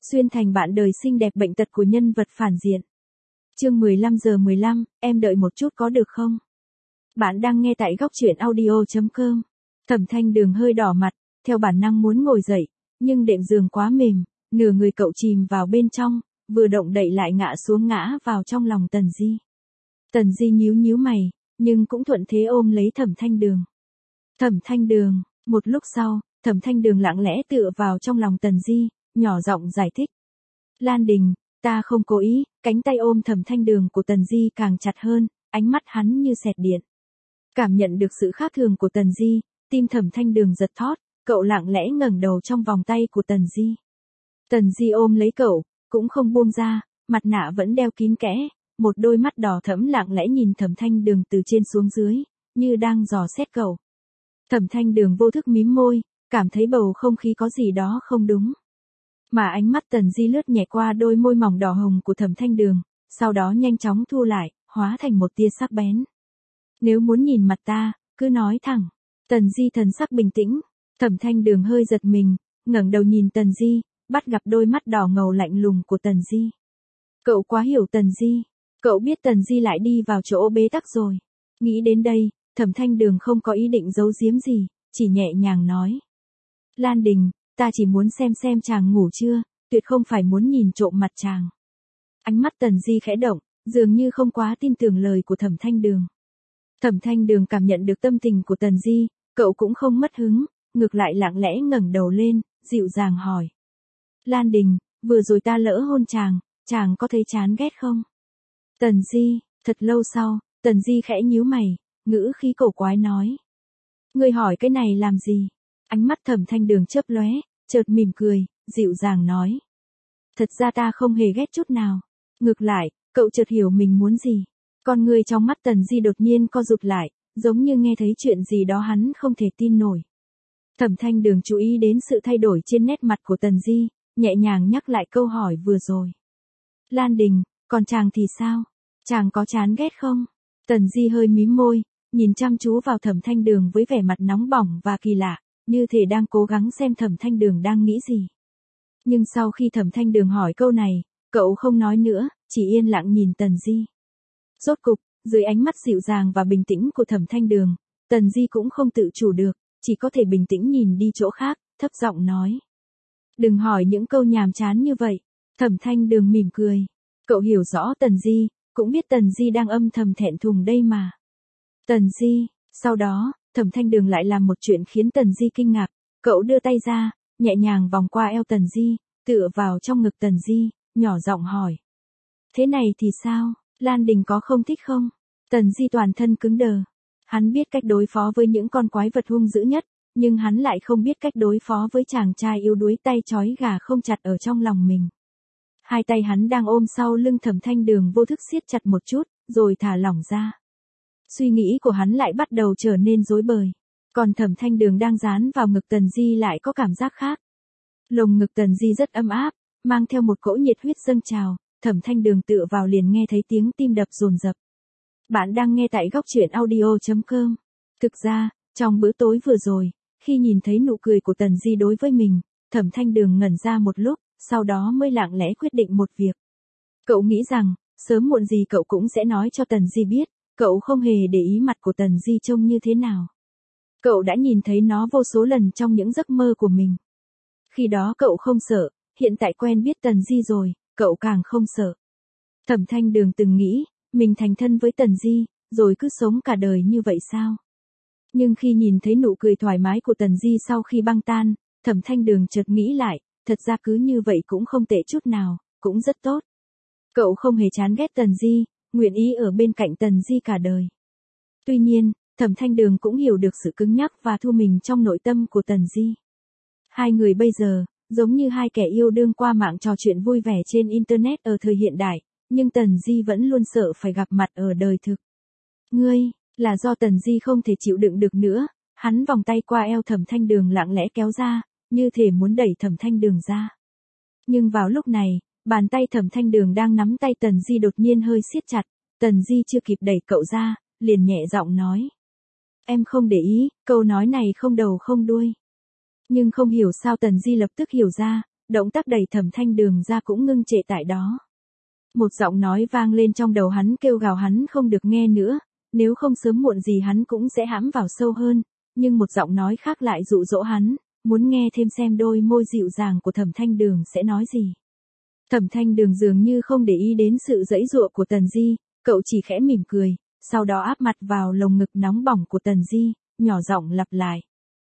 Xuyên thành bạn đời xinh đẹp bệnh tật của nhân vật phản diện. Chương 15:15, em đợi một chút có được không? Bạn đang nghe tại góc truyện audio.com. Thẩm Thanh Đường hơi đỏ mặt, theo bản năng muốn ngồi dậy, nhưng đệm giường quá mềm, nửa người cậu chìm vào bên trong, vừa động đậy lại ngã xuống ngã vào trong lòng Tần Di. Tần Di nhíu nhíu mày, nhưng cũng thuận thế ôm lấy Thẩm Thanh Đường. Thẩm Thanh Đường, một lúc sau, Thẩm Thanh Đường lặng lẽ tựa vào trong lòng Tần Di, nhỏ giọng giải thích. Lan Đình, ta không cố ý, cánh tay ôm Thẩm Thanh Đường của Tần Di càng chặt hơn, ánh mắt hắn như xẹt điện. Cảm nhận được sự khác thường của Tần Di, tim Thẩm Thanh Đường giật thót, cậu lặng lẽ ngẩng đầu trong vòng tay của Tần Di. Tần Di ôm lấy cậu, cũng không buông ra, mặt nạ vẫn đeo kín kẽ, một đôi mắt đỏ thẫm lặng lẽ nhìn Thẩm Thanh Đường từ trên xuống dưới, như đang dò xét cậu. Thẩm Thanh Đường vô thức mím môi, cảm thấy bầu không khí có gì đó không đúng. Mà ánh mắt Tần Di lướt nhẹ qua đôi môi mỏng đỏ hồng của Thẩm Thanh Đường, sau đó nhanh chóng thu lại, hóa thành một tia sắc bén. Nếu muốn nhìn mặt ta, cứ nói thẳng. Tần Di thần sắc bình tĩnh. Thẩm Thanh Đường hơi giật mình, ngẩng đầu nhìn Tần Di, bắt gặp đôi mắt đỏ ngầu lạnh lùng của Tần Di. Cậu quá hiểu Tần Di. Cậu biết Tần Di lại đi vào chỗ bế tắc rồi. Nghĩ đến đây, Thẩm Thanh Đường không có ý định giấu giếm gì, chỉ nhẹ nhàng nói. Lan Đình, ta chỉ muốn xem chàng ngủ chưa, tuyệt không phải muốn nhìn trộm mặt chàng. Ánh mắt Tần Di khẽ động, dường như không quá tin tưởng lời của Thẩm Thanh Đường. Thẩm Thanh Đường cảm nhận được tâm tình của Tần Di, cậu cũng không mất hứng, ngược lại lặng lẽ ngẩng đầu lên, dịu dàng hỏi. Lan Đình, vừa rồi ta lỡ hôn chàng có thấy chán ghét không? Tần Di, thật lâu sau, Tần Di khẽ nhíu mày, ngữ khí cổ quái nói. Ngươi hỏi cái này làm gì? Ánh mắt Thẩm Thanh Đường chớp lóe, chợt mỉm cười, dịu dàng nói. Thật ra ta không hề ghét chút nào. Ngược lại, cậu chợt hiểu mình muốn gì. Con người trong mắt Tần Di đột nhiên co rụt lại, giống như nghe thấy chuyện gì đó hắn không thể tin nổi. Thẩm Thanh Đường chú ý đến sự thay đổi trên nét mặt của Tần Di, nhẹ nhàng nhắc lại câu hỏi vừa rồi. Lan Đình, còn chàng thì sao? Chàng có chán ghét không? Tần Di hơi mím môi, nhìn chăm chú vào Thẩm Thanh Đường với vẻ mặt nóng bỏng và kỳ lạ, như thể đang cố gắng xem Thẩm Thanh Đường đang nghĩ gì. Nhưng sau khi Thẩm Thanh Đường hỏi câu này, cậu không nói nữa, chỉ yên lặng nhìn Tần Di. Rốt cục, dưới ánh mắt dịu dàng và bình tĩnh của Thẩm Thanh Đường, Tần Di cũng không tự chủ được, chỉ có thể bình tĩnh nhìn đi chỗ khác, thấp giọng nói. Đừng hỏi những câu nhàm chán như vậy. Thẩm Thanh Đường mỉm cười. Cậu hiểu rõ Tần Di, cũng biết Tần Di đang âm thầm thẹn thùng đây mà. Tần Di, sau đó, Thẩm Thanh Đường lại làm một chuyện khiến Tần Di kinh ngạc. Cậu đưa tay ra, nhẹ nhàng vòng qua eo Tần Di, tựa vào trong ngực Tần Di, nhỏ giọng hỏi. Thế này thì sao, Lan Đình có không thích không? Tần Di toàn thân cứng đờ. Hắn biết cách đối phó với những con quái vật hung dữ nhất, nhưng hắn lại không biết cách đối phó với chàng trai yếu đuối tay trói gà không chặt ở trong lòng mình. Hai tay hắn đang ôm sau lưng Thẩm Thanh Đường vô thức siết chặt một chút, rồi thả lỏng ra. Suy nghĩ của hắn lại bắt đầu trở nên rối bời. Còn Thẩm Thanh Đường đang dán vào ngực Tần Di lại có cảm giác khác. Lồng ngực Tần Di rất ấm áp, mang theo một cỗ nhiệt huyết dâng trào, Thẩm Thanh Đường tựa vào liền nghe thấy tiếng tim đập dồn dập. Bạn đang nghe tại góc truyện audio.com. Thực ra, trong bữa tối vừa rồi, khi nhìn thấy nụ cười của Tần Di đối với mình, Thẩm Thanh Đường ngẩn ra một lúc, sau đó mới lặng lẽ quyết định một việc. Cậu nghĩ rằng, sớm muộn gì cậu cũng sẽ nói cho Tần Di biết, cậu không hề để ý mặt của Tần Di trông như thế nào. Cậu đã nhìn thấy nó vô số lần trong những giấc mơ của mình. Khi đó cậu không sợ, hiện tại quen biết Tần Di rồi, cậu càng không sợ. Thẩm Thanh Đường từng nghĩ, mình thành thân với Tần Di, rồi cứ sống cả đời như vậy sao? Nhưng khi nhìn thấy nụ cười thoải mái của Tần Di sau khi băng tan, Thẩm Thanh Đường chợt nghĩ lại, thật ra cứ như vậy cũng không tệ chút nào, cũng rất tốt. Cậu không hề chán ghét Tần Di, nguyện ý ở bên cạnh Tần Di cả đời. Tuy nhiên, Thẩm Thanh Đường cũng hiểu được sự cứng nhắc và thu mình trong nội tâm của Tần Di. Hai người bây giờ, giống như hai kẻ yêu đương qua mạng trò chuyện vui vẻ trên Internet ở thời hiện đại, nhưng Tần Di vẫn luôn sợ phải gặp mặt ở đời thực. Ngươi, là do Tần Di không thể chịu đựng được nữa, hắn vòng tay qua eo Thẩm Thanh Đường lặng lẽ kéo ra, như thể muốn đẩy Thẩm Thanh Đường ra. Nhưng vào lúc này, bàn tay Thẩm Thanh Đường đang nắm tay Tần Di đột nhiên hơi siết chặt, Tần Di chưa kịp đẩy cậu ra, liền nhẹ giọng nói. Em không để ý, câu nói này không đầu không đuôi. Nhưng không hiểu sao Tần Di lập tức hiểu ra, động tác đẩy Thẩm Thanh Đường ra cũng ngưng trệ tại đó. Một giọng nói vang lên trong đầu hắn kêu gào hắn không được nghe nữa, nếu không sớm muộn gì hắn cũng sẽ hãm vào sâu hơn, nhưng một giọng nói khác lại dụ dỗ hắn, muốn nghe thêm xem đôi môi dịu dàng của Thẩm Thanh Đường sẽ nói gì. Thẩm Thanh Đường dường như không để ý đến sự giãy giụa của Tần Di, cậu chỉ khẽ mỉm cười, sau đó áp mặt vào lồng ngực nóng bỏng của Tần Di, nhỏ giọng lặp lại.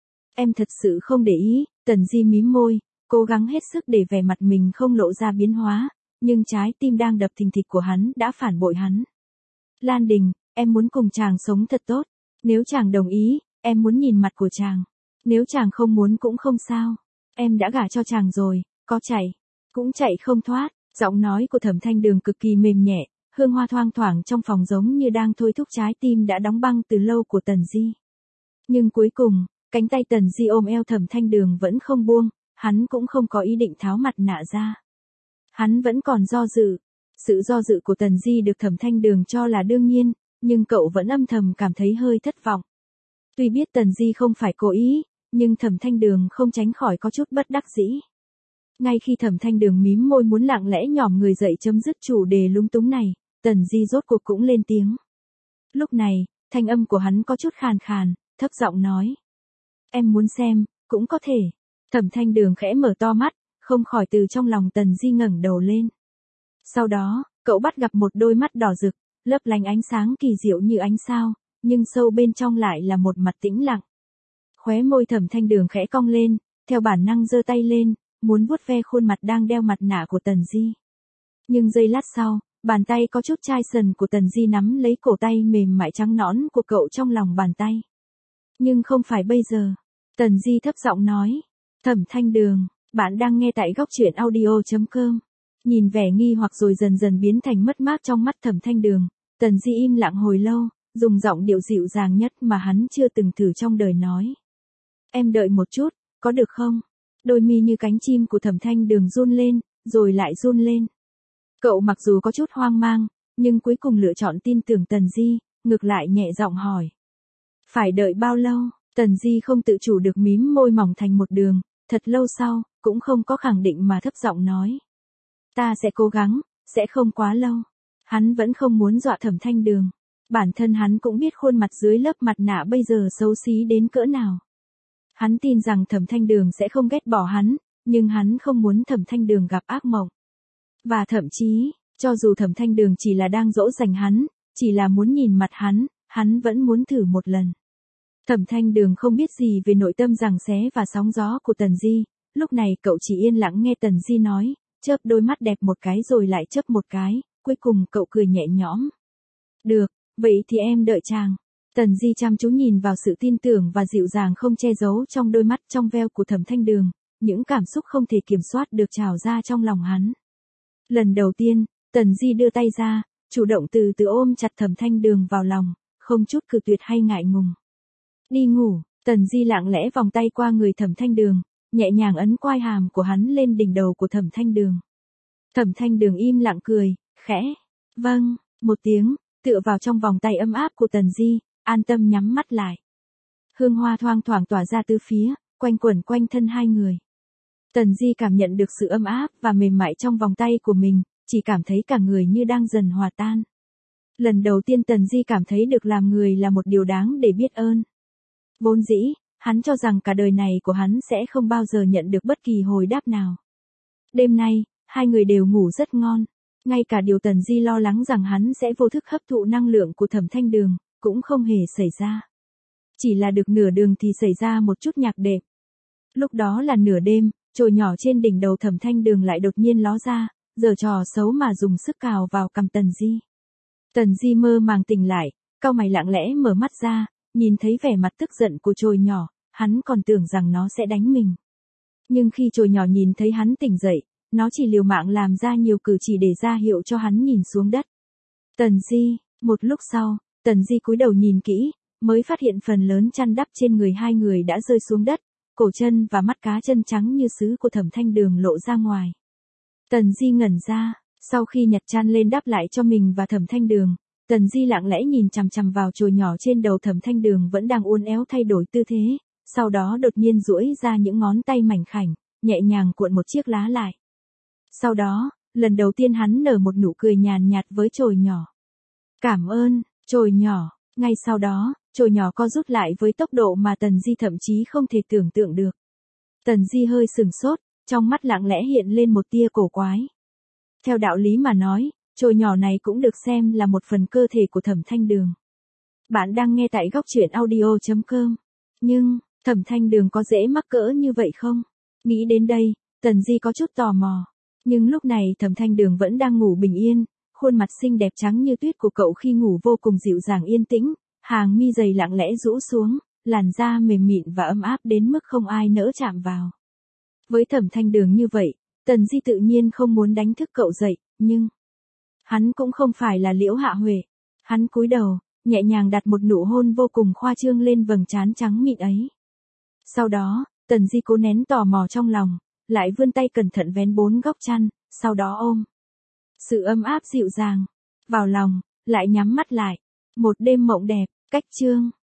Em thật sự không để ý, Tần Di mím môi, cố gắng hết sức để vẻ mặt mình không lộ ra biến hóa, nhưng trái tim đang đập thình thịch của hắn đã phản bội hắn. Lan Đình, em muốn cùng chàng sống thật tốt, nếu chàng đồng ý, em muốn nhìn mặt của chàng, nếu chàng không muốn cũng không sao, em đã gả cho chàng rồi, có chạy, cũng chạy không thoát. Giọng nói của Thẩm Thanh Đường cực kỳ mềm nhẹ, hương hoa thoang thoảng trong phòng giống như đang thôi thúc trái tim đã đóng băng từ lâu của Tần Di. Nhưng cuối cùng, cánh tay Tần Di ôm eo Thẩm Thanh Đường vẫn không buông, hắn cũng không có ý định tháo mặt nạ ra. Hắn vẫn còn do dự. Sự do dự của Tần Di được Thẩm Thanh Đường cho là đương nhiên, nhưng cậu vẫn âm thầm cảm thấy hơi thất vọng. Tuy biết Tần Di không phải cố ý, nhưng Thẩm Thanh Đường không tránh khỏi có chút bất đắc dĩ. Ngay khi Thẩm Thanh Đường mím môi muốn lặng lẽ nhòm người dậy chấm dứt chủ đề lung túng này, Tần Di rốt cuộc cũng lên tiếng. Lúc này, thanh âm của hắn có chút khàn khàn, thấp giọng nói. Em muốn xem, cũng có thể. Thẩm Thanh Đường khẽ mở to mắt, không khỏi từ trong lòng Tần Di ngẩng đầu lên. Sau đó, cậu bắt gặp một đôi mắt đỏ rực, lấp lánh ánh sáng kỳ diệu như ánh sao, nhưng sâu bên trong lại là một mặt tĩnh lặng. Khóe môi Thẩm Thanh Đường khẽ cong lên, theo bản năng giơ tay lên, muốn vuốt ve khuôn mặt đang đeo mặt nạ của Tần Di. Nhưng giây lát sau, bàn tay có chút chai sần của Tần Di nắm lấy cổ tay mềm mại trắng nõn của cậu trong lòng bàn tay. Nhưng không phải bây giờ. Tần Di thấp giọng nói. Thẩm Thanh Đường, bạn đang nghe tại góc truyện audio.com. Nhìn vẻ nghi hoặc rồi dần dần biến thành mất mát trong mắt Thẩm Thanh Đường, Tần Di im lặng hồi lâu, dùng giọng điệu dịu dàng nhất mà hắn chưa từng thử trong đời nói. Em đợi một chút, có được không? Đôi mi như cánh chim của Thẩm Thanh Đường run lên, rồi lại run lên. Cậu mặc dù có chút hoang mang, nhưng cuối cùng lựa chọn tin tưởng Tần Di, ngược lại nhẹ giọng hỏi. Phải đợi bao lâu? Tần Di không tự chủ được mím môi mỏng thành một đường, thật lâu sau, cũng không có khẳng định mà thấp giọng nói. Ta sẽ cố gắng, sẽ không quá lâu. Hắn vẫn không muốn dọa Thẩm Thanh Đường. Bản thân hắn cũng biết khuôn mặt dưới lớp mặt nạ bây giờ xấu xí đến cỡ nào. Hắn tin rằng Thẩm Thanh Đường sẽ không ghét bỏ hắn, nhưng hắn không muốn Thẩm Thanh Đường gặp ác mộng. Và thậm chí, cho dù Thẩm Thanh Đường chỉ là đang dỗ dành hắn, chỉ là muốn nhìn mặt hắn vẫn muốn thử một lần. Thẩm Thanh Đường không biết gì về nội tâm giằng xé và sóng gió của Tần Di, lúc này cậu chỉ yên lặng nghe Tần Di nói, chớp đôi mắt đẹp một cái rồi lại chớp một cái, cuối cùng cậu cười nhẹ nhõm. Được, vậy thì em đợi chàng. Tần Di chăm chú nhìn vào sự tin tưởng và dịu dàng không che giấu trong đôi mắt trong veo của Thẩm Thanh Đường, những cảm xúc không thể kiểm soát được trào ra trong lòng hắn. Lần đầu tiên, Tần Di đưa tay ra, chủ động từ từ ôm chặt Thẩm Thanh Đường vào lòng, không chút cự tuyệt hay ngại ngùng. Đi ngủ, Tần Di lặng lẽ vòng tay qua người Thẩm Thanh Đường, nhẹ nhàng ấn quai hàm của hắn lên đỉnh đầu của Thẩm Thanh Đường. Thẩm Thanh Đường im lặng cười, khẽ, vâng, một tiếng, tựa vào trong vòng tay ấm áp của Tần Di, an tâm nhắm mắt lại. Hương hoa thoang thoảng tỏa ra tứ phía, quanh quẩn quanh thân hai người. Tần Di cảm nhận được sự ấm áp và mềm mại trong vòng tay của mình, chỉ cảm thấy cả người như đang dần hòa tan. Lần đầu tiên Tần Di cảm thấy được làm người là một điều đáng để biết ơn. Vốn dĩ, hắn cho rằng cả đời này của hắn sẽ không bao giờ nhận được bất kỳ hồi đáp nào. Đêm nay, hai người đều ngủ rất ngon. Ngay cả điều Tần Di lo lắng rằng hắn sẽ vô thức hấp thụ năng lượng của Thẩm Thanh Đường, cũng không hề xảy ra. Chỉ là được nửa đường thì xảy ra một chút nhạc đệm. Lúc đó là nửa đêm, chồi nhỏ trên đỉnh đầu Thẩm Thanh Đường lại đột nhiên ló ra, giở trò xấu mà dùng sức cào vào cằm Tần Di. Tần Di mơ màng tỉnh lại, cau mày lặng lẽ mở mắt ra, nhìn thấy vẻ mặt tức giận của chồi nhỏ, hắn còn tưởng rằng nó sẽ đánh mình. Nhưng khi chồi nhỏ nhìn thấy hắn tỉnh dậy, nó chỉ liều mạng làm ra nhiều cử chỉ để ra hiệu cho hắn nhìn xuống đất. Tần Di, một lúc sau, Tần Di cúi đầu nhìn kỹ, mới phát hiện phần lớn chăn đắp trên người hai người đã rơi xuống đất, cổ chân và mắt cá chân trắng như sứ của Thẩm Thanh Đường lộ ra ngoài. Tần Di ngẩn ra, sau khi nhặt chăn lên đắp lại cho mình và Thẩm Thanh Đường, Tần Di lặng lẽ nhìn chằm chằm vào chồi nhỏ trên đầu Thẩm Thanh Đường vẫn đang uốn éo thay đổi tư thế, sau đó đột nhiên duỗi ra những ngón tay mảnh khảnh, nhẹ nhàng cuộn một chiếc lá lại. Sau đó, lần đầu tiên hắn nở một nụ cười nhàn nhạt với chồi nhỏ. Cảm ơn, chồi nhỏ. Ngay sau đó, chồi nhỏ co rút lại với tốc độ mà Tần Di thậm chí không thể tưởng tượng được. Tần Di hơi sừng sốt, trong mắt lặng lẽ hiện lên một tia cổ quái. Theo đạo lý mà nói, chồi nhỏ này cũng được xem là một phần cơ thể của Thẩm Thanh Đường. Bạn đang nghe tại góc truyện audio.com. Nhưng, Thẩm Thanh Đường có dễ mắc cỡ như vậy không? Nghĩ đến đây, Tần Di có chút tò mò. Nhưng lúc này Thẩm Thanh Đường vẫn đang ngủ bình yên, khuôn mặt xinh đẹp trắng như tuyết của cậu khi ngủ vô cùng dịu dàng yên tĩnh, hàng mi dày lặng lẽ rũ xuống, làn da mềm mịn và ấm áp đến mức không ai nỡ chạm vào. Với Thẩm Thanh Đường như vậy, Tần Di tự nhiên không muốn đánh thức cậu dậy, nhưng hắn cũng không phải là Liễu Hạ Huệ. Hắn cúi đầu, nhẹ nhàng đặt một nụ hôn vô cùng khoa trương lên vầng trán trắng mịn ấy. Sau đó, Tần Di cố nén tò mò trong lòng, lại vươn tay cẩn thận vén 4 góc chăn, sau đó ôm. Sự ấm áp dịu dàng, vào lòng, lại nhắm mắt lại. Một đêm mộng đẹp, cách chương.